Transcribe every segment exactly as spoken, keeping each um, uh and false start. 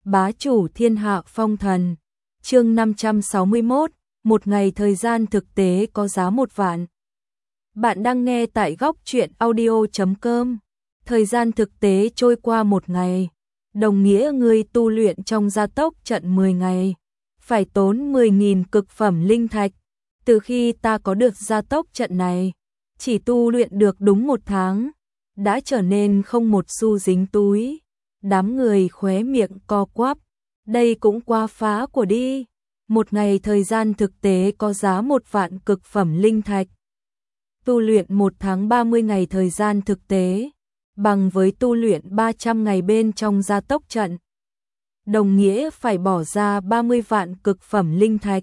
Bá chủ thiên hạ phong thần. Chương năm trăm sáu mươi mốt, một ngày thời gian thực tế có giá một vạn. Bạn đang nghe tại góc truyện audio chấm com. Thời gian thực tế trôi qua một ngày, đồng nghĩa người tu luyện trong gia tốc trận mười ngày, phải tốn mười nghìn cực phẩm linh thạch. Từ khi ta có được gia tốc trận này, chỉ tu luyện được đúng một tháng, đã trở nên không một xu dính túi. Đám người khóe miệng co quắp, đây cũng quá phá của đi. Một ngày thời gian thực tế có giá một vạn cực phẩm linh thạch. Tu luyện một tháng ba mươi ngày thời gian thực tế, bằng với tu luyện ba trăm ngày bên trong gia tốc trận. Đồng nghĩa phải bỏ ra ba mươi vạn cực phẩm linh thạch.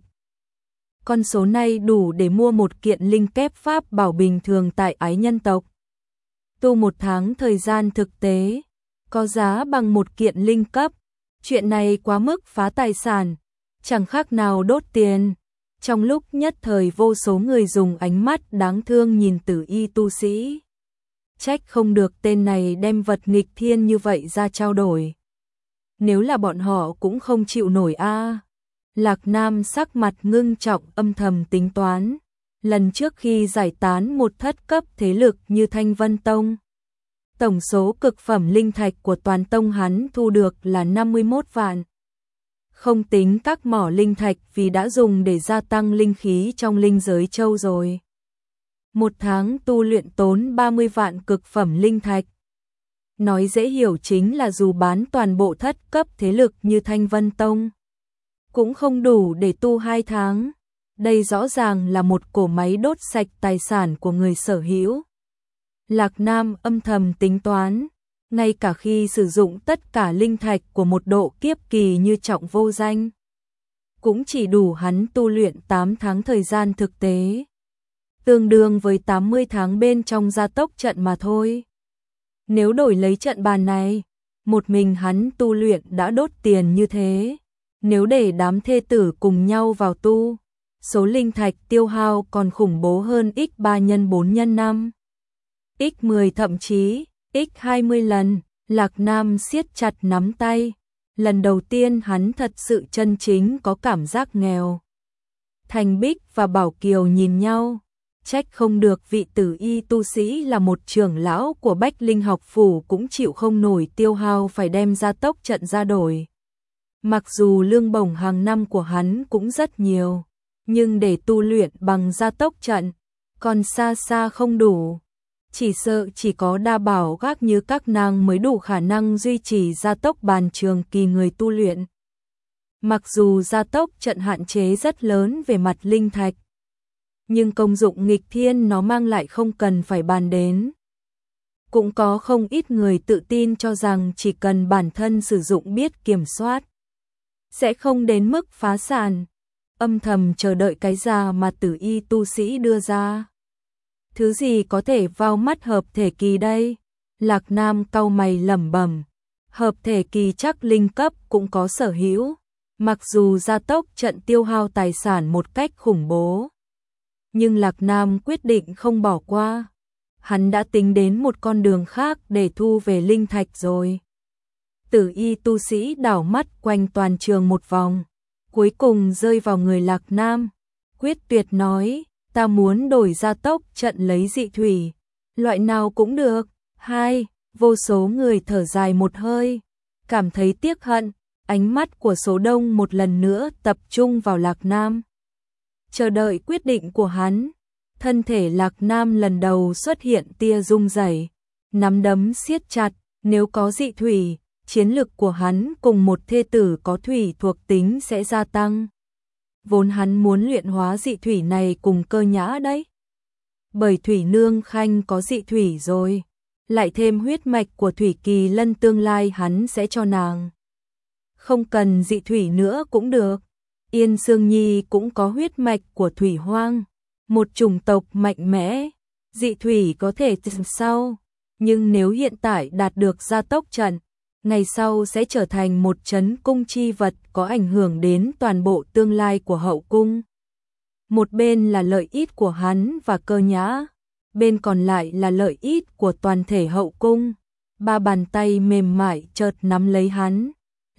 Con số này đủ để mua một kiện linh kép pháp bảo bình thường tại ái nhân tộc. Tu một tháng thời gian thực tế, có giá bằng một kiện linh cấp. Chuyện này quá mức phá tài sản, chẳng khác nào đốt tiền. Trong lúc nhất thời vô số người dùng ánh mắt đáng thương nhìn Tử Y tu sĩ. Trách không được tên này đem vật nghịch thiên như vậy ra trao đổi. Nếu là bọn họ cũng không chịu nổi a. Lạc Nam sắc mặt ngưng trọng âm thầm tính toán. Lần trước khi giải tán một thất cấp thế lực như Thanh Vân Tông, tổng số cực phẩm linh thạch của toàn tông hắn thu được là năm mươi mốt vạn. Không tính các mỏ linh thạch vì đã dùng để gia tăng linh khí trong linh giới châu rồi. Một tháng tu luyện tốn ba mươi vạn cực phẩm linh thạch. Nói dễ hiểu chính là dù bán toàn bộ thất cấp thế lực như Thanh Vân Tông, cũng không đủ để tu hai tháng. Đây rõ ràng là một cỗ máy đốt sạch tài sản của người sở hữu. Lạc Nam âm thầm tính toán, ngay cả khi sử dụng tất cả linh thạch của một độ kiếp kỳ như Trọng Vô Danh, cũng chỉ đủ hắn tu luyện tám tháng thời gian thực tế, tương đương với tám mươi tháng bên trong gia tốc trận mà thôi. Nếu đổi lấy trận bàn này, một mình hắn tu luyện đã đốt tiền như thế. Nếu để đám thê tử cùng nhau vào tu, số linh thạch tiêu hao còn khủng bố hơn x ba nhân bốn nhân năm, x mười thậm chí x hai mươi lần. Lạc Nam siết chặt nắm tay. Lần đầu tiên hắn thật sự chân chính có cảm giác nghèo. Thành Bích và Bảo Kiều nhìn nhau, trách không được vị Tử Y tu sĩ là một trưởng lão của Bách Linh học phủ cũng chịu không nổi tiêu hao phải đem gia tốc trận ra đổi. Mặc dù lương bổng hàng năm của hắn cũng rất nhiều, nhưng để tu luyện bằng gia tốc trận, còn xa xa không đủ. Chỉ sợ chỉ có đa bảo gác như các nàng mới đủ khả năng duy trì gia tốc bàn trường kỳ người tu luyện. Mặc dù gia tốc trận hạn chế rất lớn về mặt linh thạch, nhưng công dụng nghịch thiên nó mang lại không cần phải bàn đến. Cũng có không ít người tự tin cho rằng chỉ cần bản thân sử dụng biết kiểm soát, sẽ không đến mức phá sản. Âm thầm chờ đợi cái giá mà Tử Y tu sĩ đưa ra. Thứ gì có thể vào mắt hợp thể kỳ đây? Lạc Nam cau mày lẩm bẩm. Hợp thể kỳ chắc linh cấp cũng có sở hữu. Mặc dù gia tốc trận tiêu hao tài sản một cách khủng bố, nhưng Lạc Nam quyết định không bỏ qua. Hắn đã tính đến một con đường khác để thu về linh thạch rồi. Tử Y tu sĩ đảo mắt quanh toàn trường một vòng, cuối cùng rơi vào người Lạc Nam. Quyết tuyệt nói, ta muốn đổi gia tốc trận lấy dị thủy. Loại nào cũng được. Hai, vô số người thở dài một hơi, cảm thấy tiếc hận. Ánh mắt của số đông một lần nữa tập trung vào Lạc Nam, chờ đợi quyết định của hắn. Thân thể Lạc Nam lần đầu xuất hiện tia rung rẩy, nắm đấm siết chặt. Nếu có dị thủy, chiến lực của hắn cùng một thê tử có thủy thuộc tính sẽ gia tăng. Vốn hắn muốn luyện hóa dị thủy này cùng Cơ Nhã đấy. Bởi Thủy Nương Khanh có dị thủy rồi, lại thêm huyết mạch của Thủy Kỳ Lân tương lai hắn sẽ cho nàng. Không cần dị thủy nữa cũng được. Yên Sương Nhi cũng có huyết mạch của Thủy Hoang, một chủng tộc mạnh mẽ. Dị thủy có thể sau, nhưng nếu hiện tại đạt được gia tốc trận, ngày sau sẽ trở thành một trấn cung chi vật có ảnh hưởng đến toàn bộ tương lai của hậu cung. Một bên là lợi ích của hắn và Cơ Nhã, bên còn lại là lợi ích của toàn thể hậu cung. Ba bàn tay mềm mại chợt nắm lấy hắn,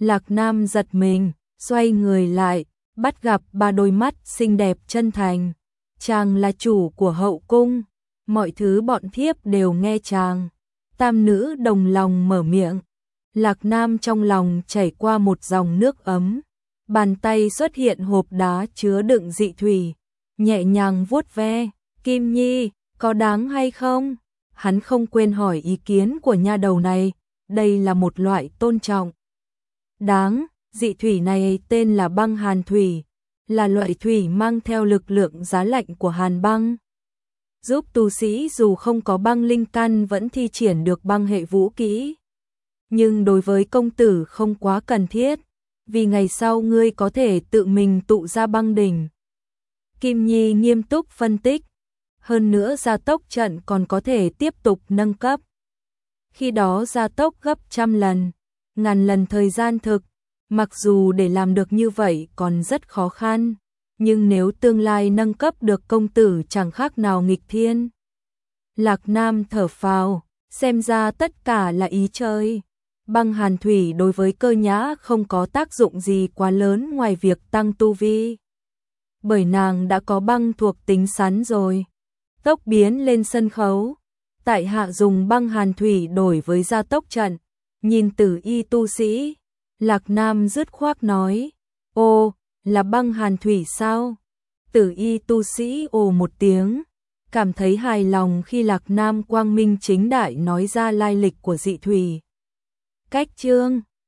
Lạc Nam giật mình, xoay người lại, bắt gặp ba đôi mắt xinh đẹp chân thành. Chàng là chủ của hậu cung, mọi thứ bọn thiếp đều nghe chàng. Tam nữ đồng lòng mở miệng. Lạc Nam trong lòng chảy qua một dòng nước ấm. Bàn tay xuất hiện hộp đá chứa đựng dị thủy, nhẹ nhàng vuốt ve. Kim Nhi, có đáng hay không? Hắn không quên hỏi ý kiến của nha đầu này, đây là một loại tôn trọng. Đáng, dị thủy này tên là băng hàn thủy, là loại thủy mang theo lực lượng giá lạnh của hàn băng. Giúp tu sĩ dù không có băng linh căn vẫn thi triển được băng hệ vũ kỹ. Nhưng đối với công tử không quá cần thiết, vì ngày sau ngươi có thể tự mình tụ ra băng đỉnh. Kim Nhi nghiêm túc phân tích. Hơn nữa gia tốc trận còn có thể tiếp tục nâng cấp. Khi đó gia tốc gấp trăm lần, ngàn lần thời gian thực. Mặc dù để làm được như vậy còn rất khó khăn, nhưng nếu tương lai nâng cấp được công tử chẳng khác nào nghịch thiên. Lạc Nam thở phào, xem ra tất cả là ý chơi. Băng hàn thủy đối với Cơ Nhã không có tác dụng gì quá lớn ngoài việc tăng tu vi. Bởi nàng đã có băng thuộc tính sắn rồi. Tốc biến lên sân khấu, tại hạ dùng băng hàn thủy đổi với gia tốc trận. Nhìn Tử Y tu sĩ, Lạc Nam dứt khoát nói, ô, là băng hàn thủy sao? Tử Y tu sĩ ồ một tiếng, cảm thấy hài lòng khi Lạc Nam quang minh chính đại nói ra lai lịch của dị thủy. Cách chương